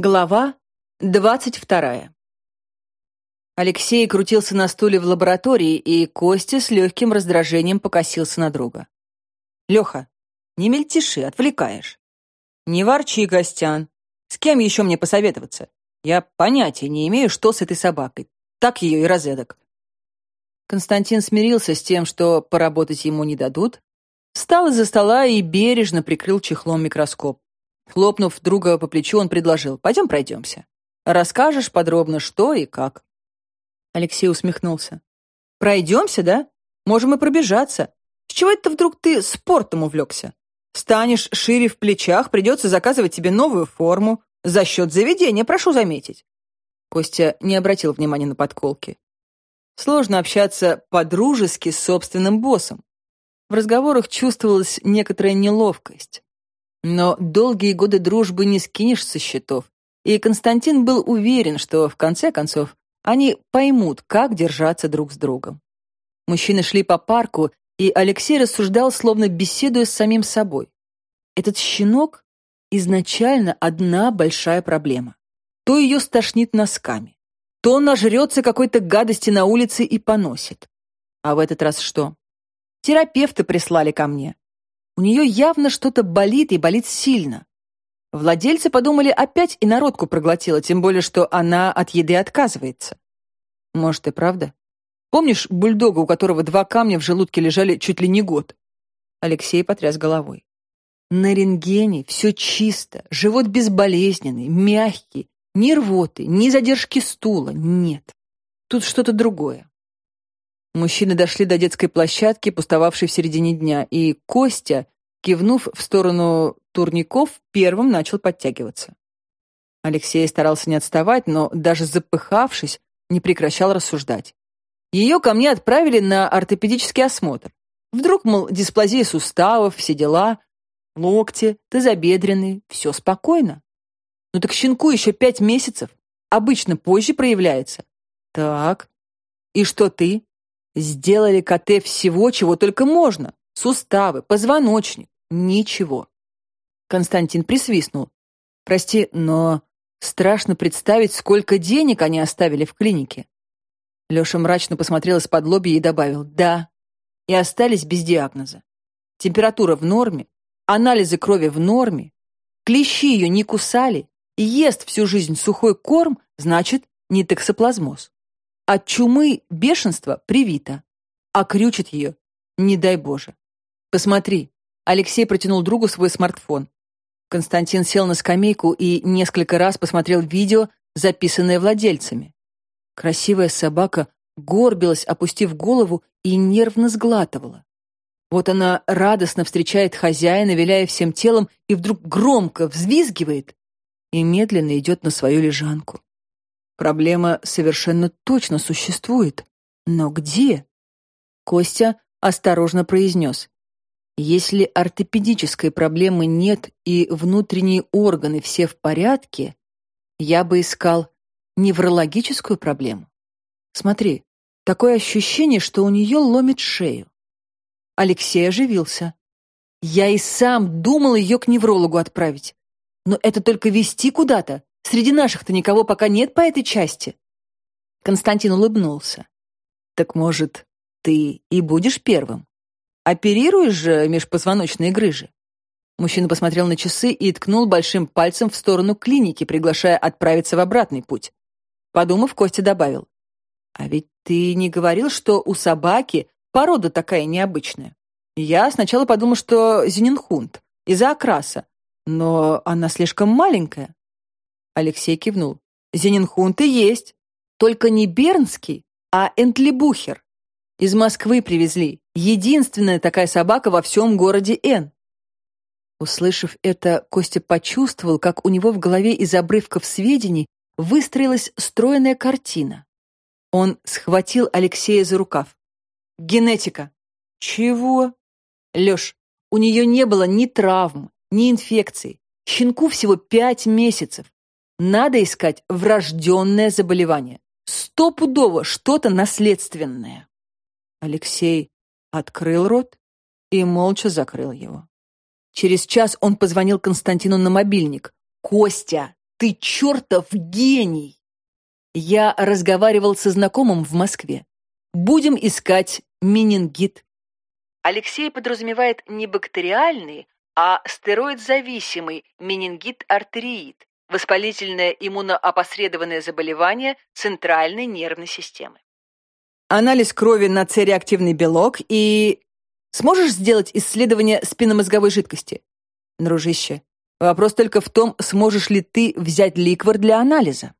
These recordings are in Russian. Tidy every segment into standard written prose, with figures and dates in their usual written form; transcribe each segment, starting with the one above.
Глава 22. Алексей крутился на стуле в лаборатории, и Костя с легким раздражением покосился на друга. «Леха, не мельтеши, отвлекаешь». «Не ворчи, Костян. С кем еще мне посоветоваться? Я понятия не имею, что с этой собакой. Так ее и розеток». Константин смирился с тем, что поработать ему не дадут, встал из-за стола и бережно прикрыл чехлом микроскоп. Хлопнув друга по плечу, он предложил: «Пойдем пройдемся. Расскажешь подробно, что и как». Алексей усмехнулся. «Пройдемся, да? Можем и пробежаться. С чего это вдруг ты спортом увлекся? Станешь шире в плечах, придется заказывать тебе новую форму. За счет заведения, прошу заметить». Костя не обратил внимания на подколки. Сложно общаться по-дружески с собственным боссом. В разговорах чувствовалась некоторая неловкость. Но долгие годы дружбы не скинешь со счетов, и Константин был уверен, что, в конце концов, они поймут, как держаться друг с другом. Мужчины шли по парку, и Алексей рассуждал, словно беседуя с самим собой. Этот щенок изначально одна большая проблема. То ее стошнит носками, то он нажрется какой-то гадости на улице и поносит. А в этот раз что? Терапевта прислали ко мне. У нее явно что-то болит, и болит сильно. Владельцы подумали, опять инородку проглотила, тем более, что она от еды отказывается. Может, и правда? Помнишь бульдога, у которого 2 камня в желудке лежали чуть ли не год? Алексей потряс головой. На рентгене все чисто, живот безболезненный, мягкий, ни рвоты, ни задержки стула, нет. Тут что-то другое. Мужчины дошли до детской площадки, пустовавшей в середине дня, и Костя, кивнув в сторону турников, первым начал подтягиваться. Алексей старался не отставать, но, даже запыхавшись, не прекращал рассуждать. Ее ко мне отправили на ортопедический осмотр. Вдруг, мол, дисплазия суставов, все дела, локти, тазобедренные, все спокойно. Ну так щенку еще 5 месяцев, обычно позже проявляется. Так, и что ты? Сделали КТ всего, чего только можно. Суставы, позвоночник. Ничего. Константин присвистнул. Прости, но страшно представить, сколько денег они оставили в клинике. Леша мрачно посмотрел исподлобья и добавил: да, и остались без диагноза. Температура в норме, анализы крови в норме, клещи ее не кусали, ест всю жизнь сухой корм, значит, не токсоплазмоз. От чумы бешенство привито, а крючит ее, не дай Боже. Посмотри. Алексей протянул другу свой смартфон. Константин сел на скамейку и несколько раз посмотрел видео, записанное владельцами. Красивая собака горбилась, опустив голову, и нервно сглатывала. Вот она радостно встречает хозяина, виляя всем телом, и вдруг громко взвизгивает и медленно идет на свою лежанку. Проблема совершенно точно существует. Но где? Костя осторожно произнес: если ортопедической проблемы нет и внутренние органы все в порядке, я бы искал неврологическую проблему. Смотри, такое ощущение, что у нее ломит шею. Алексей оживился. Я и сам думал ее к неврологу отправить. Но это только везти куда-то. Среди наших-то никого пока нет по этой части. Константин улыбнулся. Так, может, ты и будешь первым? Оперируешь же межпозвоночные грыжи? Мужчина посмотрел на часы и ткнул большим пальцем в сторону клиники, приглашая отправиться в обратный путь. Подумав, Костя добавил: а ведь ты не говорил, что у собаки порода такая необычная? Я сначала подумал, что зенинхунд, из-за окраса, но она слишком маленькая. Алексей кивнул. Зенинхунд и есть, только не бернский, а энтлибухер. Из Москвы привезли. Единственная такая собака во всем городе Н. Услышав это, Костя почувствовал, как у него в голове из обрывков сведений выстроилась стройная картина. Он схватил Алексея за рукав. Генетика. Чего? Леш, у нее не было ни травм, ни инфекций. Щенку всего 5 месяцев. Надо искать врожденное заболевание. Стопудово что-то наследственное. Алексей открыл рот и молча закрыл его. Через час он позвонил Константину на мобильник. «Костя, ты чертов гений!» Я разговаривал со знакомым в Москве. Будем искать менингит. Алексей подразумевает не бактериальный, а стероид-зависимый менингит-артериит, воспалительное иммуноопосредованное заболевание центральной нервной системы. Анализ крови на С-реактивный белок и... Сможешь сделать исследование спинномозговой жидкости? Дружище, вопрос только в том, сможешь ли ты взять ликвор для анализа.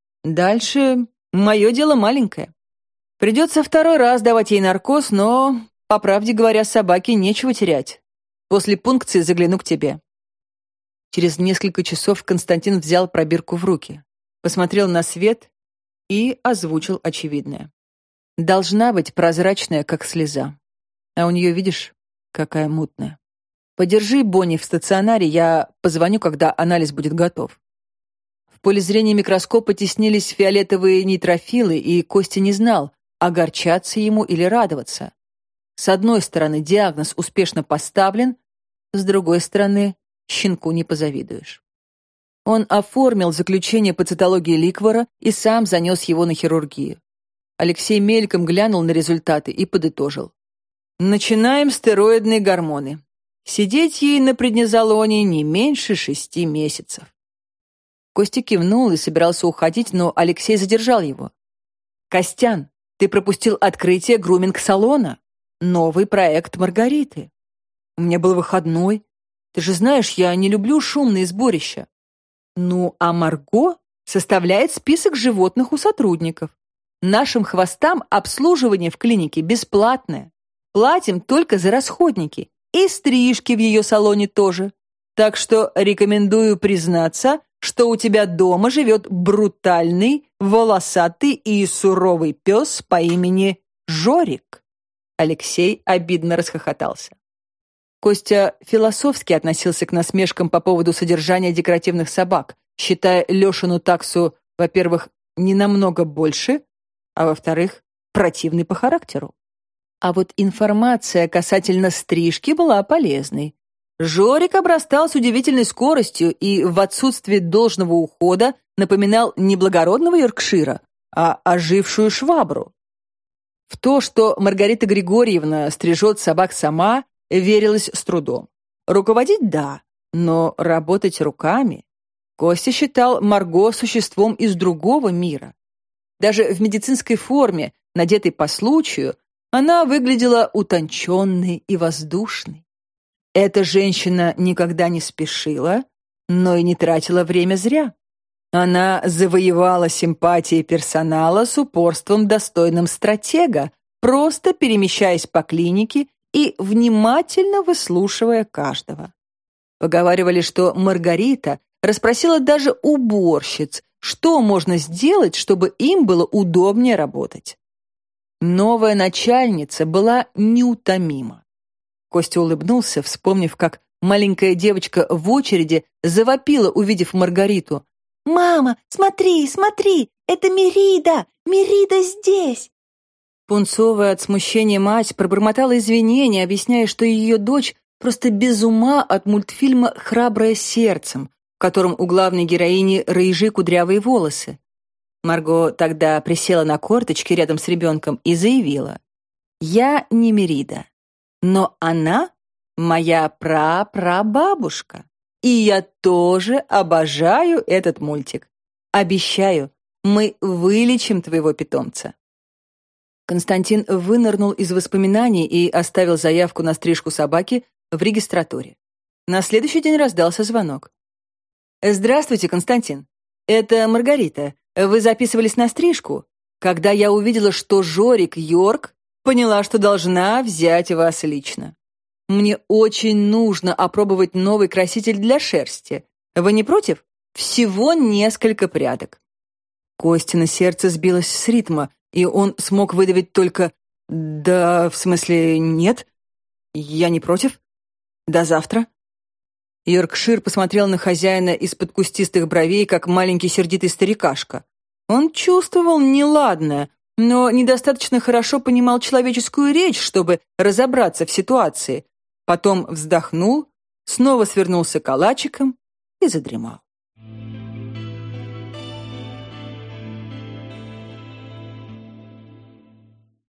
Дальше мое дело маленькое. Придется второй раз давать ей наркоз, но, по правде говоря, собаке нечего терять. После пункции загляну к тебе. Через несколько часов Константин взял пробирку в руки, посмотрел на свет и озвучил очевидное. Должна быть прозрачная, как слеза. А у нее, видишь, какая мутная. Подержи Бонни в стационаре, я позвоню, когда анализ будет готов. В поле зрения микроскопа теснились фиолетовые нейтрофилы, и Костя не знал, огорчаться ему или радоваться. С одной стороны, диагноз успешно поставлен, с другой стороны, щенку не позавидуешь. Он оформил заключение по цитологии ликвора и сам занес его на хирургию. Алексей мельком глянул на результаты и подытожил. Начинаем стероидные гормоны. Сидеть ей на преднизолоне не меньше 6 месяцев. Костя кивнул и собирался уходить, но Алексей задержал его. «Костян, ты пропустил открытие груминг-салона. Новый проект Маргариты. У меня был выходной. Ты же знаешь, я не люблю шумные сборища. Ну, а Марго составляет список животных у сотрудников. Нашим хвостам обслуживание в клинике бесплатное. Платим только за расходники. И стрижки в ее салоне тоже. Так что рекомендую признаться, что у тебя дома живет брутальный, волосатый и суровый пес по имени Жорик». Алексей обидно расхохотался. Костя философски относился к насмешкам по поводу содержания декоративных собак, считая Лешину таксу, во-первых, не намного больше, а во-вторых, противной по характеру. А вот информация касательно стрижки была полезной. Жорик обрастал с удивительной скоростью и в отсутствие должного ухода напоминал не благородного Йоркшира, а ожившую швабру. В то, что Маргарита Григорьевна стрижет собак сама, верилось с трудом. Руководить – да, но работать руками. Костя считал Марго существом из другого мира. Даже в медицинской форме, надетой по случаю, она выглядела утонченной и воздушной. Эта женщина никогда не спешила, но и не тратила время зря. Она завоевала симпатии персонала с упорством достойным стратега, просто перемещаясь по клинике и внимательно выслушивая каждого. Поговаривали, что Маргарита расспросила даже уборщиц, что можно сделать, чтобы им было удобнее работать. Новая начальница была неутомима. Костя улыбнулся, вспомнив, как маленькая девочка в очереди завопила, увидев Маргариту. «Мама, смотри, смотри, это Мерида! Мерида здесь!» Пунцовая от смущения мать пробормотала извинения, объясняя, что ее дочь просто без ума от мультфильма «Храброе сердцем», в котором у главной героини рыжие кудрявые волосы. Марго тогда присела на корточки рядом с ребенком и заявила: «Я не Мерида, но она моя прапрабабушка, и я тоже обожаю этот мультик. Обещаю, мы вылечим твоего питомца». Константин вынырнул из воспоминаний и оставил заявку на стрижку собаки в регистратуре. На следующий день раздался звонок. «Здравствуйте, Константин. Это Маргарита. Вы записывались на стрижку? Когда я увидела, что Жорик Йорк, поняла, что должна взять вас лично. Мне очень нужно опробовать новый краситель для шерсти. Вы не против? Всего несколько прядок». Костина сердце сбилось с ритма, и он смог выдавить только «да, в смысле, нет, я не против. До завтра». Йоркшир посмотрел на хозяина из-под кустистых бровей, как маленький сердитый старикашка. Он чувствовал неладное, но недостаточно хорошо понимал человеческую речь, чтобы разобраться в ситуации. Потом вздохнул, снова свернулся калачиком и задремал.